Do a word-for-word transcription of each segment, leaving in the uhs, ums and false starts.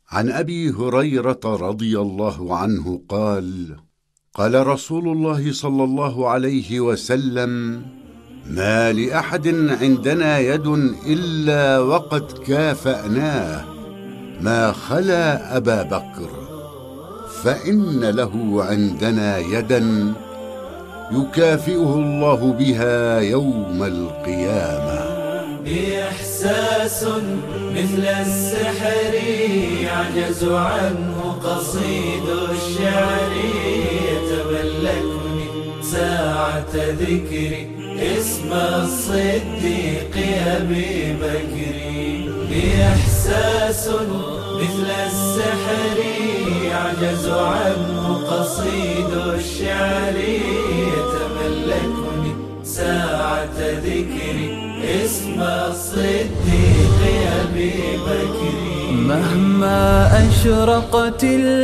عن أبي هريرة رضي الله عنه قال: قال رسول الله صلى الله عليه وسلم: ما لأحد عندنا يد إلا وقد كافأناه ما خلا أبا بكر، فإن له عندنا يدا يكافئه الله بها يوم القيامة. بإحساس مثل السحر يعجز عنه قصيد الشعر، يتملكني ساعة ذكري اسم الصديق أبي بكر. بإحساس مثل السحر يعجز عنه قصيد الشعر، يتملكني ساعة ذكري اسم الصديق أبي بكر. مهما أشرقت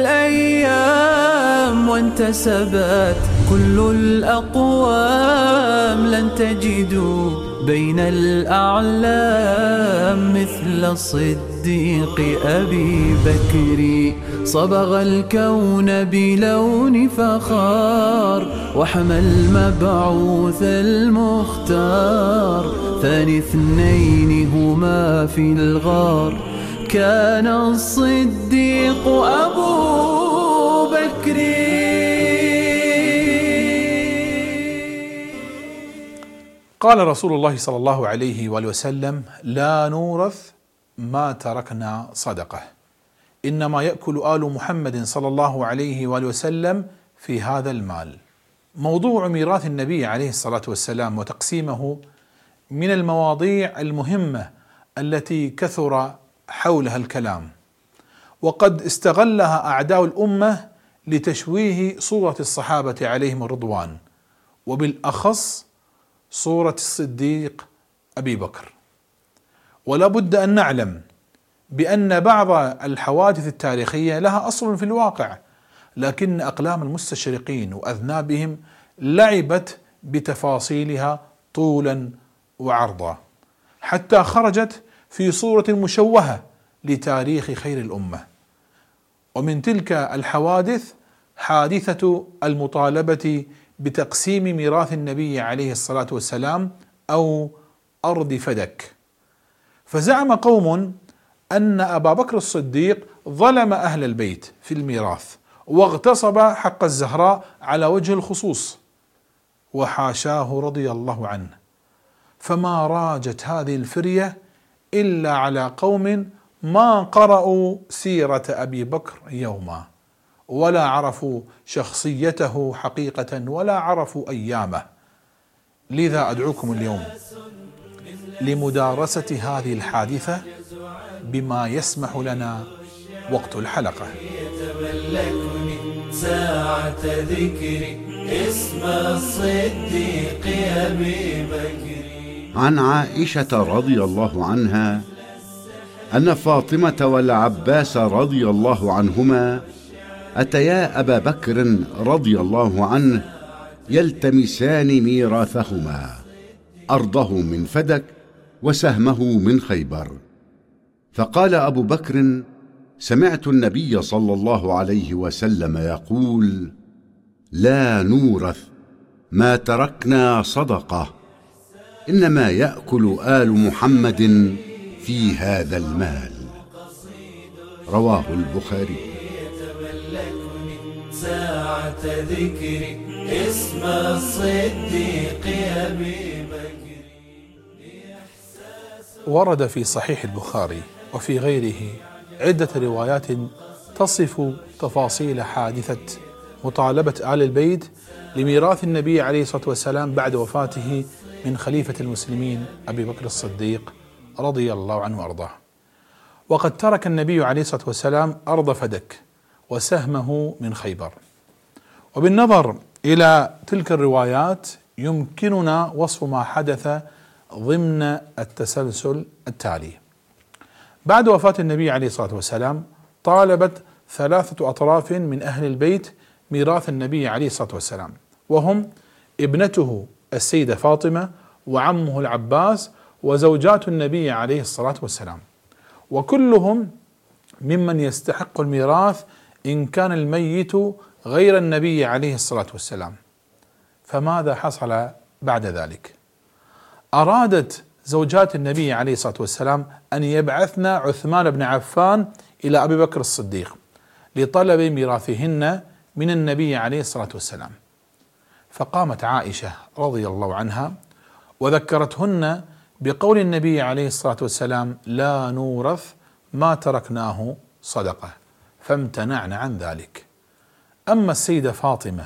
الأيام وانتسبت كل الأقوام، لن تجدوا بين الأعلام مثل الصديق أبي بكر. صبغ الكون بلون فخار وحمى المبعوث المختار، ثاني اثنين هما في الغار كان الصديق أبو بكر. قال رسول الله صلى الله عليه وآله وسلم: لا نورث ما تركنا صدقة، إنما يأكل آل محمد صلى الله عليه وآله وسلم في هذا المال. موضوع ميراث النبي عليه الصلاة والسلام وتقسيمه من المواضيع المهمة التي كثر حولها الكلام، وقد استغلها أعداء الأمة لتشويه صورة الصحابة عليهم الرضوان، وبالأخص صورة الصديق أبي بكر. ولا بد أن نعلم بأن بعض الحوادث التاريخية لها أصل في الواقع، لكن أقلام المستشرقين وأذنابهم لعبت بتفاصيلها طولا وعرضا، حتى خرجت في صورة مشوهة لتاريخ خير الأمة. ومن تلك الحوادث حادثة المطالبة بتقسيم ميراث النبي عليه الصلاة والسلام أو أرض فدك. فزعم قوم أن أبا بكر الصديق ظلم أهل البيت في الميراث واغتصب حق الزهراء على وجه الخصوص، وحاشاه رضي الله عنه. فما راجت هذه الفرية إلا على قوم ما قرأوا سيرة أبي بكر يوما، ولا عرفوا شخصيته حقيقة، ولا عرفوا أيامه. لذا أدعوكم اليوم لمدارسة هذه الحادثة بما يسمح لنا وقت الحلقة. يتملكني ساعة ذكري اسم الصديق أبي بكر. عن عائشة رضي الله عنها أن فاطمة والعباس رضي الله عنهما أتيا أبا بكر رضي الله عنه يلتمسان ميراثهما، أرضه من فدك وسهمه من خيبر. فقال أبو بكر: سمعت النبي صلى الله عليه وسلم يقول: لا نورث ما تركنا صدقة، إنما يأكل آل محمد في هذا المال. رواه البخاري. يتملكني ساعة ذكري اسم الصديق أبي بكر. ورد في صحيح البخاري وفي غيره عدة روايات تصف تفاصيل حادثة مطالبة آل البيت لميراث النبي عليه الصلاة والسلام بعد وفاته من خليفة المسلمين أبي بكر الصديق رضي الله عنه وأرضاه. وقد ترك النبي عليه الصلاة والسلام أرض فدك وسهمه من خيبر. وبالنظر إلى تلك الروايات يمكننا وصف ما حدث ضمن التسلسل التالي. بعد وفاة النبي عليه الصلاة والسلام طالبت ثلاثة أطراف من أهل البيت ميراث النبي عليه الصلاة والسلام، وهم ابنته السيدة فاطمة وعمه العباس وزوجات النبي عليه الصلاة والسلام، وكلهم ممن يستحق الميراث إن كان الميت غير النبي عليه الصلاة والسلام. فماذا حصل بعد ذلك؟ أرادت زوجات النبي عليه الصلاة والسلام أن يبعثن عثمان بن عفان إلى أبي بكر الصديق لطلب ميراثهن من النبي عليه الصلاة والسلام. فقامت عائشة رضي الله عنها وذكرتهن بقول النبي عليه الصلاة والسلام: لا نورث ما تركناه صدقة، فامتنعن عن ذلك. أما السيدة فاطمة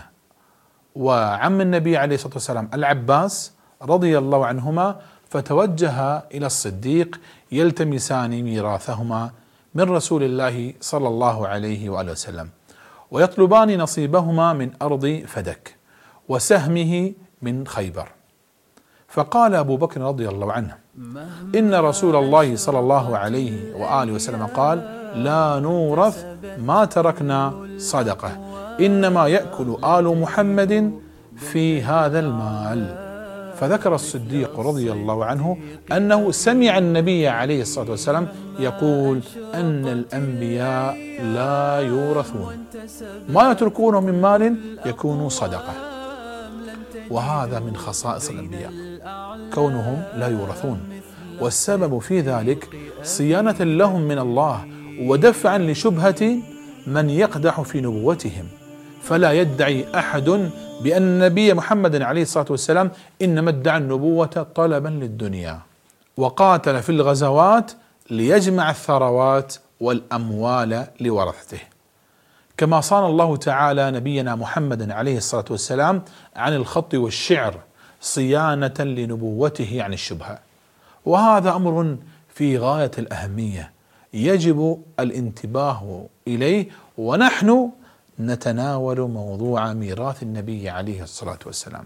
وعم النبي عليه الصلاة والسلام العباس رضي الله عنهما فتوجها إلى الصديق يلتمسان ميراثهما من رسول الله صلى الله عليه وآله وسلم، ويطلبان نصيبهما من أرض فدك وسهمه من خيبر. فقال أبو بكر رضي الله عنه: إن رسول الله صلى الله عليه وآله وسلم قال: لا نورث ما تركنا صدقة، إنما يأكل آل محمد في هذا المال. فذكر الصديق رضي الله عنه أنه سمع النبي عليه الصلاة والسلام يقول أن الأنبياء لا يورثون، ما يتركونه من مال يكون صدقة. وهذا من خصائص الأنبياء كونهم لا يورثون، والسبب في ذلك صيانة لهم من الله ودفعا لشبهة من يقدح في نبوتهم. فلا يدعي أحد بأن النبي محمد عليه الصلاة والسلام إنما ادعى النبوة طلبا للدنيا، وقاتل في الغزوات ليجمع الثروات والأموال لورثته، كما صان الله تعالى نبينا محمد عليه الصلاة والسلام عن الخط والشعر صيانة لنبوته عن الشبهة. وهذا أمر في غاية الأهمية يجب الانتباه إليه، ونحن نتناول موضوع ميراث النبي عليه الصلاة والسلام.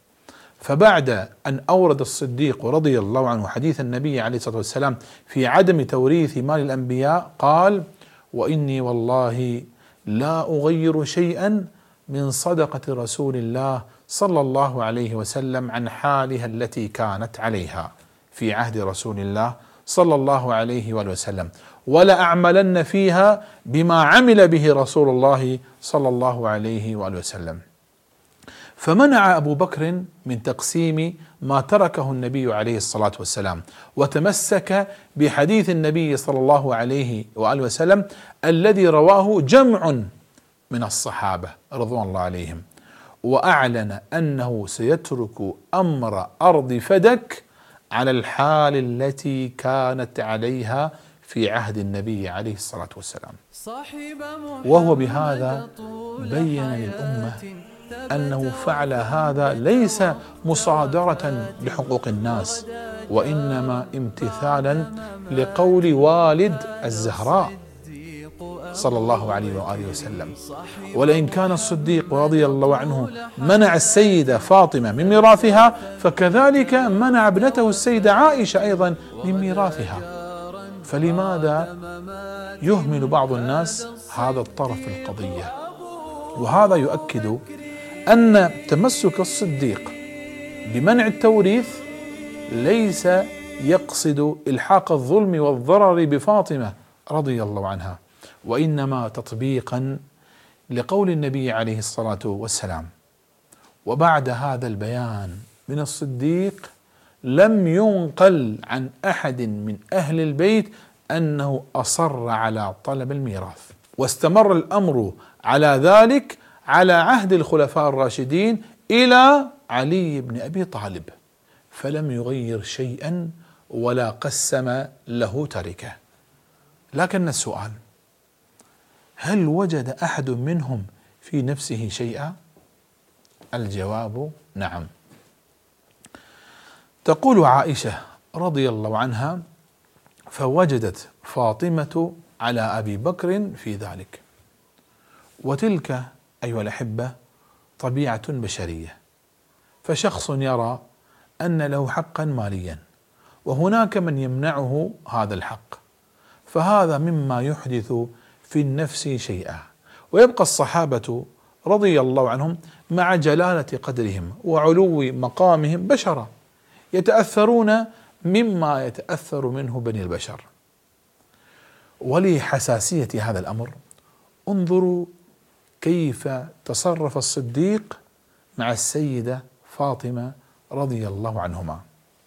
فبعد أن أورد الصديق رضي الله عنه حديث النبي عليه الصلاة والسلام في عدم توريث مال الأنبياء قال: وإني والله لا أغير شيئا من صدقة رسول الله صلى الله عليه وسلم عن حالها التي كانت عليها في عهد رسول الله صلى الله عليه وسلم، ولا أعملن فيها بما عمل به رسول الله صلى الله عليه وسلم. فمنع أبو بكر من تقسيم ما تركه النبي عليه الصلاة والسلام، وتمسك بحديث النبي صلى الله عليه وآله وسلم الذي رواه جمع من الصحابة رضوان الله عليهم، وأعلن أنه سيترك أمر أرض فدك على الحال التي كانت عليها في عهد النبي عليه الصلاة والسلام. وهو بهذا بين للأمة أنه فعل هذا ليس مصادرة لحقوق الناس، وإنما امتثالا لقول والد الزهراء صلى الله عليه وآله وسلم. ولئن كان الصديق رضي الله عنه منع السيدة فاطمة من ميراثها، فكذلك منع ابنته السيدة عائشة أيضا من ميراثها. فلماذا يهمل بعض الناس هذا الطرف في القضية؟ وهذا يؤكد أن تمسك الصديق بمنع التوريث ليس يقصد إلحاق الظلم والضرر بفاطمة رضي الله عنها، وإنما تطبيقا لقول النبي عليه الصلاة والسلام. وبعد هذا البيان من الصديق لم ينقل عن أحد من أهل البيت أنه أصر على طلب الميراث، واستمر الأمر على ذلك على عهد الخلفاء الراشدين إلى علي بن أبي طالب، فلم يغير شيئا ولا قسم له تركه. لكن السؤال: هل وجد أحد منهم في نفسه شيئا؟ الجواب نعم. تقول عائشة رضي الله عنها: فوجدت فاطمة على أبي بكر في ذلك. وتلك أيها الأحبة طبيعة بشرية، فشخص يرى أن له حقا ماليا وهناك من يمنعه هذا الحق، فهذا مما يحدث في النفس شيئا. ويبقى الصحابة رضي الله عنهم مع جلالة قدرهم وعلو مقامهم بشرا يتأثرون مما يتأثر منه بني البشر. ولحساسية هذا الأمر انظروا كيف تصرف الصديق مع السيدة فاطمة رضي الله عنهما.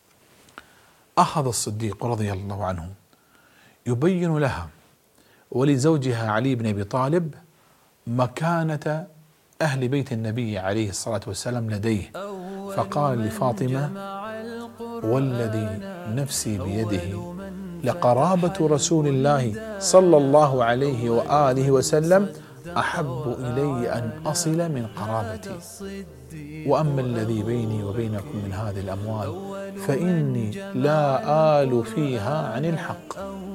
أخذ الصديق رضي الله عنه يبين لها ولزوجها علي بن أبي طالب مكانة أهل بيت النبي عليه الصلاة والسلام لديه، فقال لفاطمة: والذي نفسي بيده لقرابة رسول الله صلى الله عليه وآله وسلم أحب إلي أن أصل من قرابتي، وأما الذي بيني وبينكم من هذه الأموال فإني لا آل فيها عن الحق.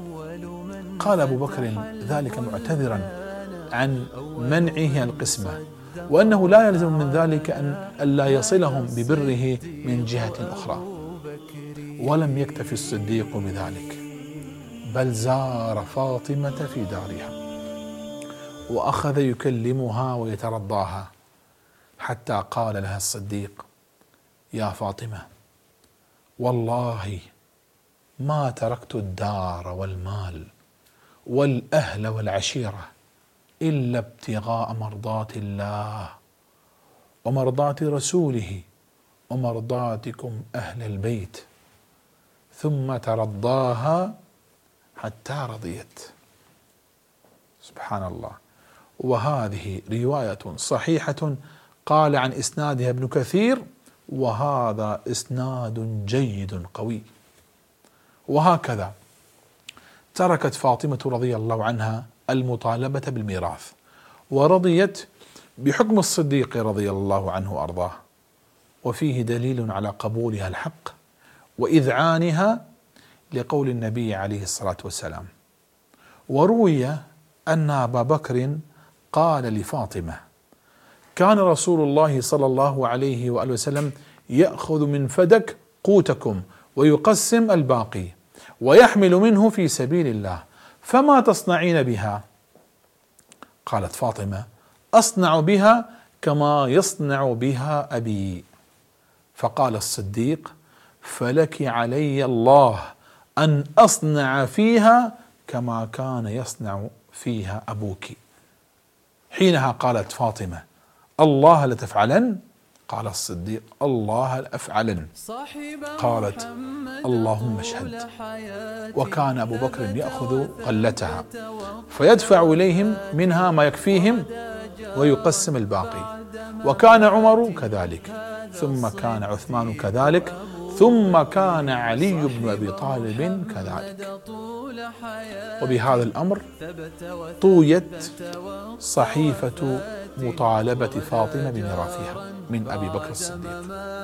قال أبو بكر ذلك معتذرا عن منعه القسمة، وأنه لا يلزم من ذلك أن لا يصلهم ببره من جهة أخرى. ولم يكتف الصديق بذلك، بل زار فاطمة في دارها وأخذ يكلمها ويترضاها، حتى قال لها الصديق: يا فاطمة، والله ما تركت الدار والمال والأهل والعشيرة إلا ابتغاء مرضات الله ومرضات رسوله ومرضاتكم أهل البيت. ثم ترضاها حتى رضيت. سبحان الله. وهذه رواية صحيحة قال عن إسنادها ابن كثير: وهذا إسناد جيد قوي. وهكذا تركت فاطمة رضي الله عنها المطالبة بالميراث، ورضيت بحكم الصديق رضي الله عنه وأرضاه، وفيه دليل على قبولها الحق وإذعانها لقول النبي عليه الصلاة والسلام. وروي أن أبا بكر قال لفاطمة: كان رسول الله صلى الله عليه وآله وسلم يأخذ من فدك قوتكم ويقسم الباقي ويحمل منه في سبيل الله، فما تصنعين بها؟ قالت فاطمة: أصنع بها كما يصنع بها أبي. فقال الصديق: فلك علي الله أن أصنع فيها كما كان يصنع فيها أبوك. حينها قالت فاطمة: الله لتفعلن؟ قال الصديق: الله لأفعلن. قالت: اللهم اشهد. وكان أبو بكر يأخذ قلتها فيدفع إليهم منها ما يكفيهم ويقسم الباقي، وكان عمر كذلك، ثم كان عثمان كذلك، ثم كان علي بن أبي طالب كذلك. وبهذا الأمر طويت صحيفة مطالبة فاطمة بميراثها من أبي بكر الصديق،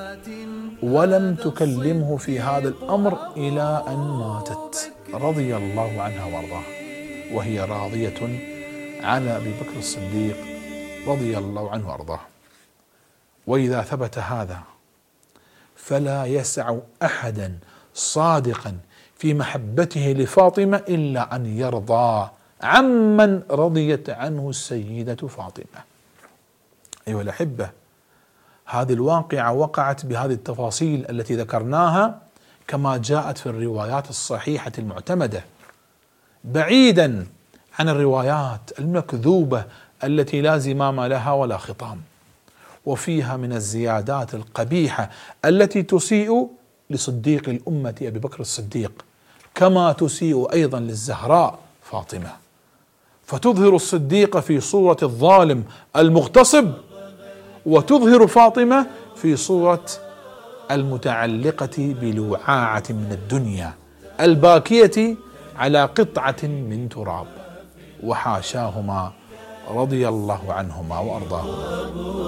ولم تكلمه في هذا الأمر إلى أن ماتت رضي الله عنها وارضاها، وهي راضية على أبي بكر الصديق رضي الله عنه وارضاه. وإذا ثبت هذا فلا يسع أحدا صادقا في محبته لفاطمة إلا أن يرضى عمن رضيت عنه السيدة فاطمة. أيها الأحبة، هذه الواقعة وقعت بهذه التفاصيل التي ذكرناها كما جاءت في الروايات الصحيحة المعتمدة، بعيدا عن الروايات المكذوبة التي لا زمام لها ولا خطام، وفيها من الزيادات القبيحة التي تسيء لصديق الأمة أبي بكر الصديق، كما تسيء أيضا للزهراء فاطمة، فتظهر الصديق في صورة الظالم المغتصب، وتظهر فاطمة في صورة المتعلقة بلوعاعة من الدنيا الباكية على قطعة من تراب، وحاشاهما رضي الله عنهما وأرضاهما.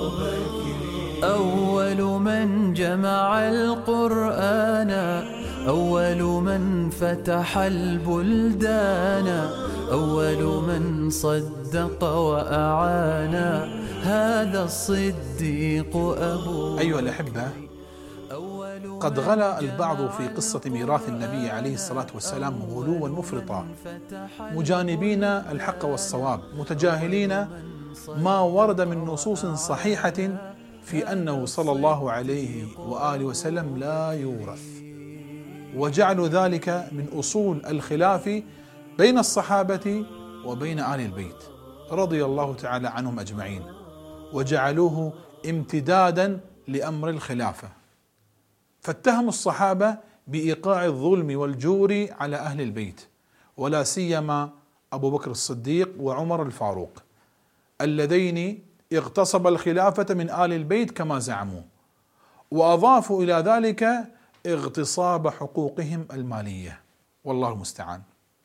أول من جمع القرآن، أول من فتح البلدان، أول من صدق وأعان، هذا الصديق أبو. أيها الأحبة، قد غلا البعض في قصة ميراث النبي عليه الصلاة والسلام غلوا مفرطا، مجانبين الحق والصواب، متجاهلين ما ورد من نصوص صحيحة في أنه صلى الله عليه وآله وسلم لا يورث، وجعلوا ذلك من أصول الخلاف بين الصحابة وبين آل البيت رضي الله تعالى عنهم أجمعين، وجعلوه امتدادا لأمر الخلافة، فاتهموا الصحابة بإيقاع الظلم والجور على أهل البيت، ولا سيما أبو بكر الصديق وعمر الفاروق اللذين اغتصب الخلافة من آل البيت كما زعموا، وأضافوا إلى ذلك اغتصاب حقوقهم المالية، والله المستعان.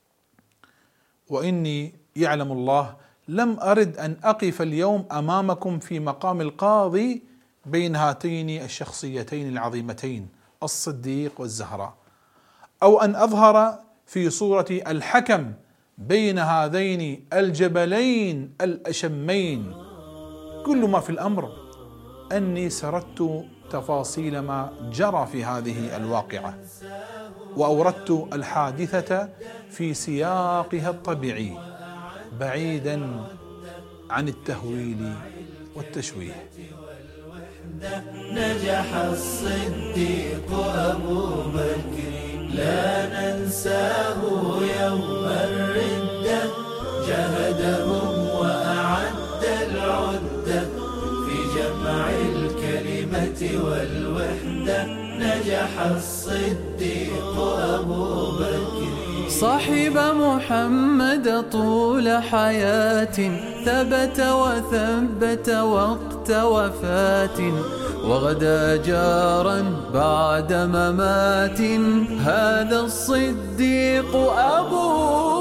وإني يعلم الله لم أرد أن أقف اليوم أمامكم في مقام القاضي بين هاتين الشخصيتين العظيمتين الصديق والزهراء، أو أن أظهر في صورة الحكم بين هذين الجبلين الأشمين. كل ما في الأمر أني سردت تفاصيل ما جرى في هذه الواقعة، وأوردت الحادثة في سياقها الطبيعي بعيدا عن التهويل والتشويه. نجح الصديق أبو بكر لا ننساه يوم الردة، جهدهم وأعد العدة في جمع الكلمة والوحدة. نجح الصديق أبو بكر صاحب محمد طول حياة، ثبت وثبت وقت وفاة، وغدا جارا بعد ممات. هذا الصديق أبو